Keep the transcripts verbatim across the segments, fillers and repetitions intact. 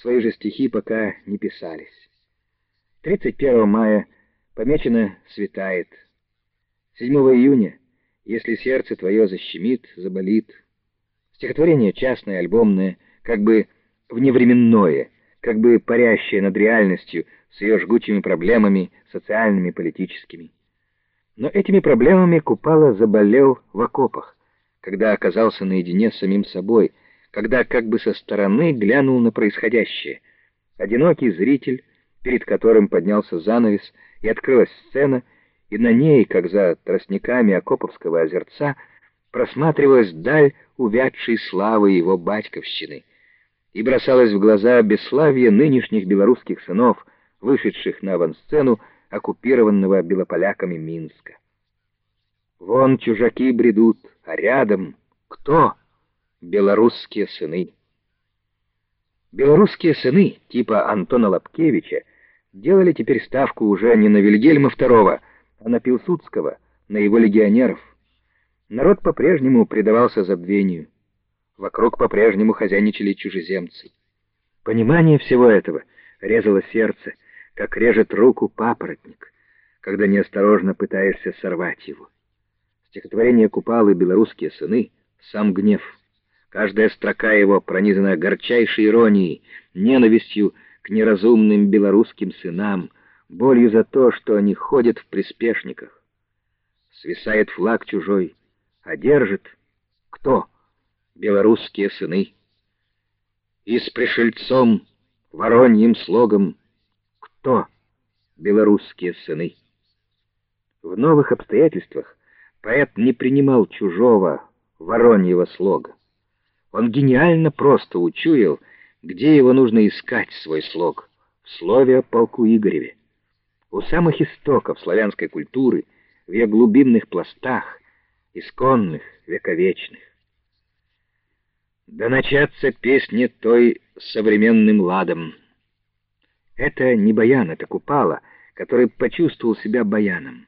Свои же стихи пока не писались. тридцать первого мая помечено «Светает». седьмого июня «Если сердце твое защемит, заболит». Стихотворение частное, альбомное, как бы вневременное, как бы парящее над реальностью с ее жгучими проблемами социальными, политическими. Но этими проблемами Купала заболел в окопах, когда оказался наедине с самим собой, когда как бы со стороны глянул на происходящее. Одинокий зритель, перед которым поднялся занавес и открылась сцена, и на ней, как за тростниками Окоповского озерца, просматривалась даль увядшей славы его батьковщины, и бросалось в глаза бесславие нынешних белорусских сынов, вышедших на авансцену оккупированного белополяками Минска. Вон чужаки бредут, а рядом кто? Белорусские сыны. Белорусские сыны, типа Антона Лапкевича, делали теперь ставку уже не на Вильгельма второго, а на Пилсудского, на его легионеров. Народ по-прежнему предавался забвению. Вокруг по-прежнему хозяйничали чужеземцы. Понимание всего этого резало сердце, как режет руку папоротник, когда неосторожно пытаешься сорвать его. Стихотворение Купалы «Белорусские сыны» — сам гнев. Каждая строка его пронизана горчайшей иронией, ненавистью к неразумным белорусским сынам, болью за то, что они ходят в приспешниках. Свисает флаг чужой, а держит кто? Белорусские сыны. И с пришельцом, вороньим слогом, кто? Белорусские сыны. В новых обстоятельствах поэт не принимал чужого, вороньего слога. Он гениально просто учуял, где его нужно искать, свой слог, в слове о полку Игореве. У самых истоков славянской культуры, в ее глубинных пластах, исконных, вековечных. Да начаться песни той современным ладом. Это не баян, это Купала, который почувствовал себя баяном.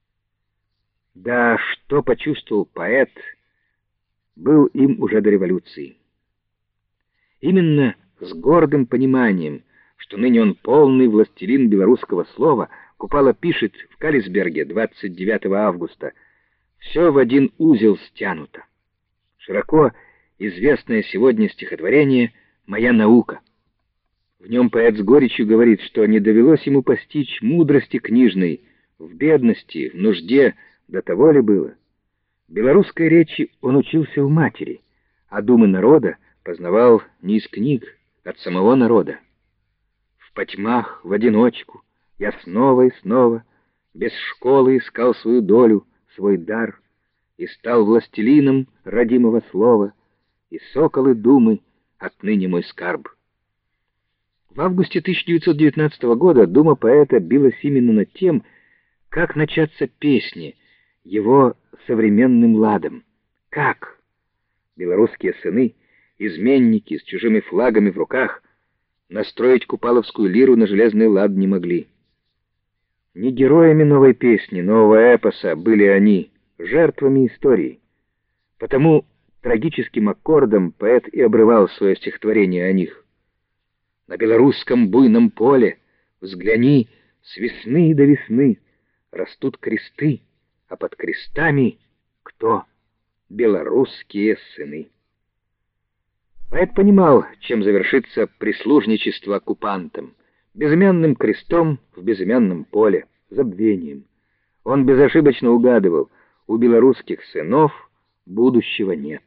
Да что почувствовал поэт, был им уже до революции. Именно с гордым пониманием, что ныне он полный властелин белорусского слова, Купала пишет в Калисберге двадцать девятого августа: «Все в один узел стянуто». Широко известное сегодня стихотворение «Моя наука». В нем поэт с горечью говорит, что не довелось ему постичь мудрости книжной в бедности, в нужде, до того ли было. Белорусской речи он учился у матери, а думы народа познавал не из книг, от самого народа. В потьмах, в одиночку, я снова и снова без школы искал свою долю, свой дар, и стал властелином родимого слова, и соколы думы отныне мой скарб. В августе тысяча девятьсот девятнадцатого года дума поэта билась именно над тем, как начаться песни, его современным ладом. Как? Белорусские сыны, изменники с чужими флагами в руках, настроить купаловскую лиру на железный лад не могли. Не героями новой песни, нового эпоса были они, жертвами истории. Потому трагическим аккордом поэт и обрывал свое стихотворение о них. На белорусском буйном поле взгляни, с весны до весны растут кресты, а под крестами кто? Белорусские сыны. Поэт понимал, чем завершится прислужничество оккупантам: безымянным крестом в безымянном поле, забвением. Он безошибочно угадывал: у белорусских сынов будущего нет.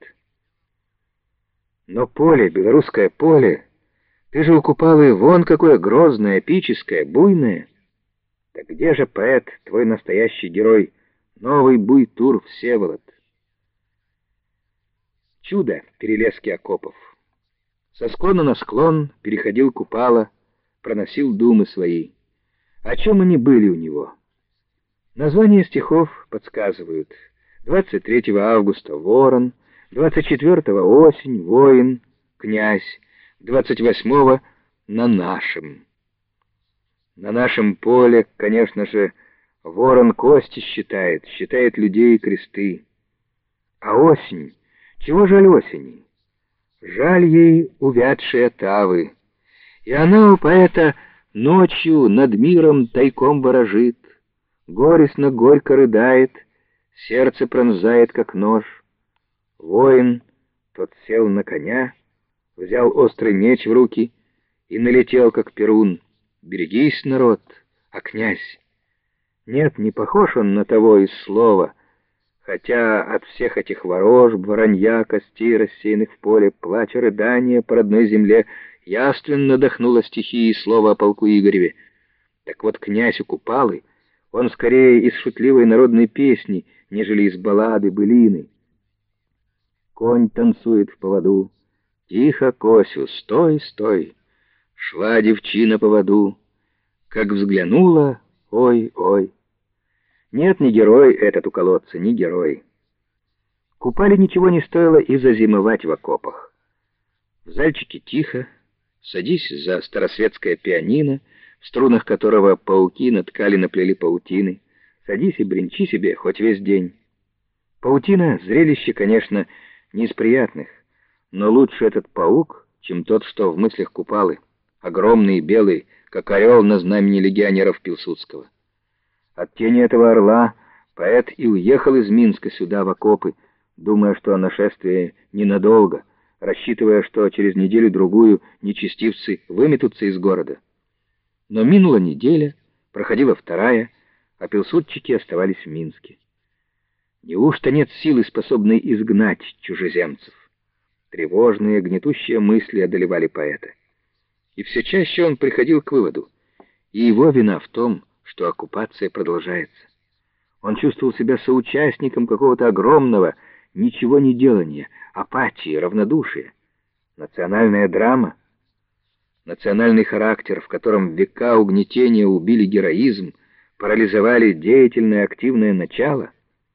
Но поле, белорусское поле, ты же у Купалы вон какое грозное, эпическое, буйное. Так где же, поэт, твой настоящий герой, новый буйтур Всеволод? Чудо перелески окопов. Со склона на склон переходил Купала, проносил думы свои. О чем они были у него? Названия стихов подсказывают. двадцать третьего августа — ворон, двадцать четвёртого — осень, воин, князь, двадцать восьмого — на нашем. На нашем поле, конечно же, ворон кости считает, считает людей и кресты. А осень? Чего жаль осени? Жаль ей увядшие тавы, И она у поэта ночью над миром тайком ворожит, горестно горько рыдает, сердце пронзает, как нож. Воин тот сел на коня, взял острый меч в руки и налетел, как перун. Берегись, народ, а князь? Нет, не похож он на того из слова, хотя от всех этих ворожб, воронья, костей, рассеянных в поле, плача, рыдания по родной земле, явственно дохнуло стихии слова о полку Игореве. Так вот, князь у Купалы, он скорее из шутливой народной песни, нежели из баллады, былины. Конь танцует в поводу. Тихо, Косю, стой, стой. Шла девчина по воду. Как взглянула, ой, ой. Нет, не герой этот у колодца, не герой. Купале ничего не стоило и зазимовать в окопах. В зальчике тихо. Садись за старосветское пианино, в струнах которого пауки наткали, наплели паутины. Садись и бренчи себе хоть весь день. Паутина — зрелище, конечно, не из приятных, но лучше этот паук, чем тот, что в мыслях Купалы, огромный и белый, как орел на знамени легионеров Пилсудского. От тени этого орла поэт и уехал из Минска сюда, в окопы, думая, что нашествие ненадолго, рассчитывая, что через неделю-другую нечестивцы выметутся из города. Но минула неделя, проходила вторая, а пилсудчики оставались в Минске. Неужто нет силы, способной изгнать чужеземцев? Тревожные, гнетущие мысли одолевали поэта. И все чаще он приходил к выводу, и его вина в том, что оккупация продолжается. Он чувствовал себя соучастником какого-то огромного ничего не делания, апатии, равнодушия. Национальная драма, национальный характер, в котором века угнетения убили героизм, парализовали деятельное активное начало.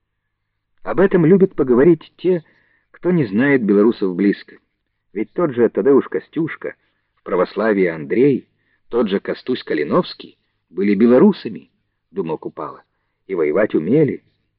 Об этом любят поговорить те, кто не знает белорусов близко. Ведь тот же Тадеуш Костюшка, в православии Андрей, тот же Костусь Калиновский были белорусами, думал Купала, и воевать умели.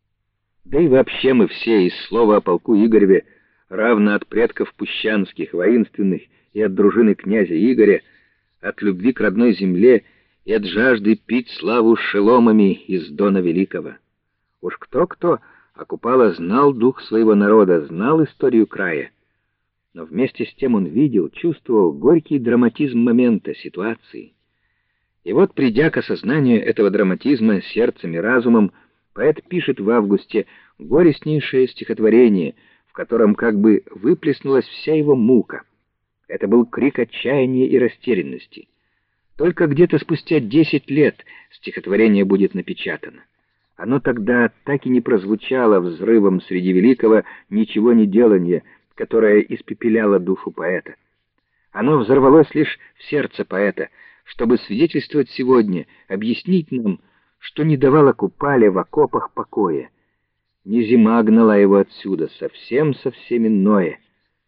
Да и вообще мы все из слова о полку Игореве, равно от предков пущанских, воинственных, и от дружины князя Игоря, от любви к родной земле и от жажды пить славу шеломами из Дона Великого. Уж кто-кто, а Купала знал дух своего народа, знал историю края. Но вместе с тем он видел, чувствовал горький драматизм момента, ситуации. И вот, придя к осознанию этого драматизма сердцем и разумом, поэт пишет в августе горестнейшее стихотворение, в котором как бы выплеснулась вся его мука. Это был крик отчаяния и растерянности. Только где-то спустя десять лет стихотворение будет напечатано. Оно тогда так и не прозвучало взрывом среди великого ничего не делания, которое испепеляло душу поэта. Оно взорвалось лишь в сердце поэта, чтобы свидетельствовать сегодня, объяснить нам, что не давало Купале в окопах покоя. Не зима гнала его отсюда, совсем-совсем иное.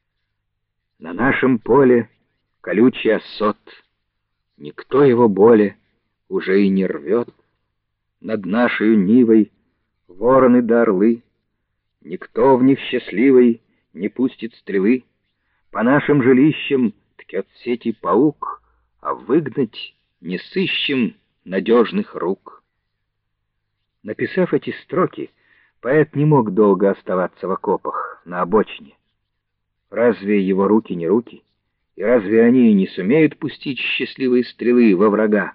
На нашем поле колючий осот, никто его более уже и не рвет. Над нашей нивой вороны да орлы, никто в них счастливый не пустит стрелы. По нашим жилищам ткет сети паук, а выгнать не сыщем надежных рук. Написав эти строки, поэт не мог долго оставаться в окопах, на обочине. Разве его руки не руки? И разве они не сумеют пустить счастливые стрелы во врага?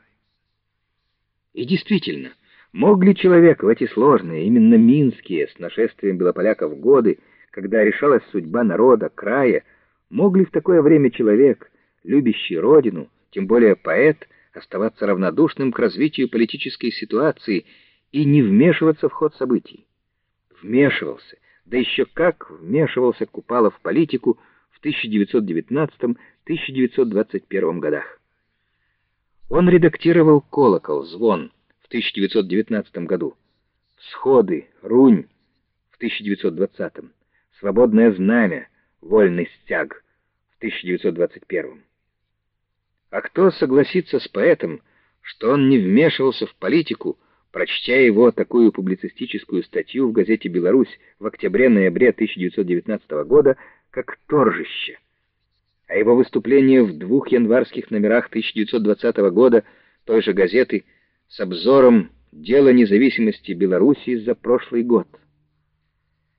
И действительно, мог ли человек в эти сложные, именно минские, с нашествием белополяков годы, когда решалась судьба народа, края, мог ли в такое время человек, любящий родину, тем более поэт, оставаться равнодушным к развитию политической ситуации и не вмешиваться в ход событий? Вмешивался, да еще как вмешивался Купала в политику в тысяча девятьсот девятнадцатом — тысяча девятьсот двадцать первом годах. Он редактировал «Колокол», «Звон» в тысяча девятьсот девятнадцатом году, «Всходы», «Рунь» в тысяча девятьсот двадцатом, «Свободное знамя», «Вольный стяг» в тысяча девятьсот двадцать первом. А кто согласится с поэтом, что он не вмешивался в политику, прочтя его такую публицистическую статью в газете «Беларусь» в октябре-ноябре тысяча девятьсот девятнадцатого года, как «Торжище»? а его выступление в двух январских номерах тысяча девятьсот двадцатого года той же газеты с обзором «Дело независимости Белоруссии за прошлый год».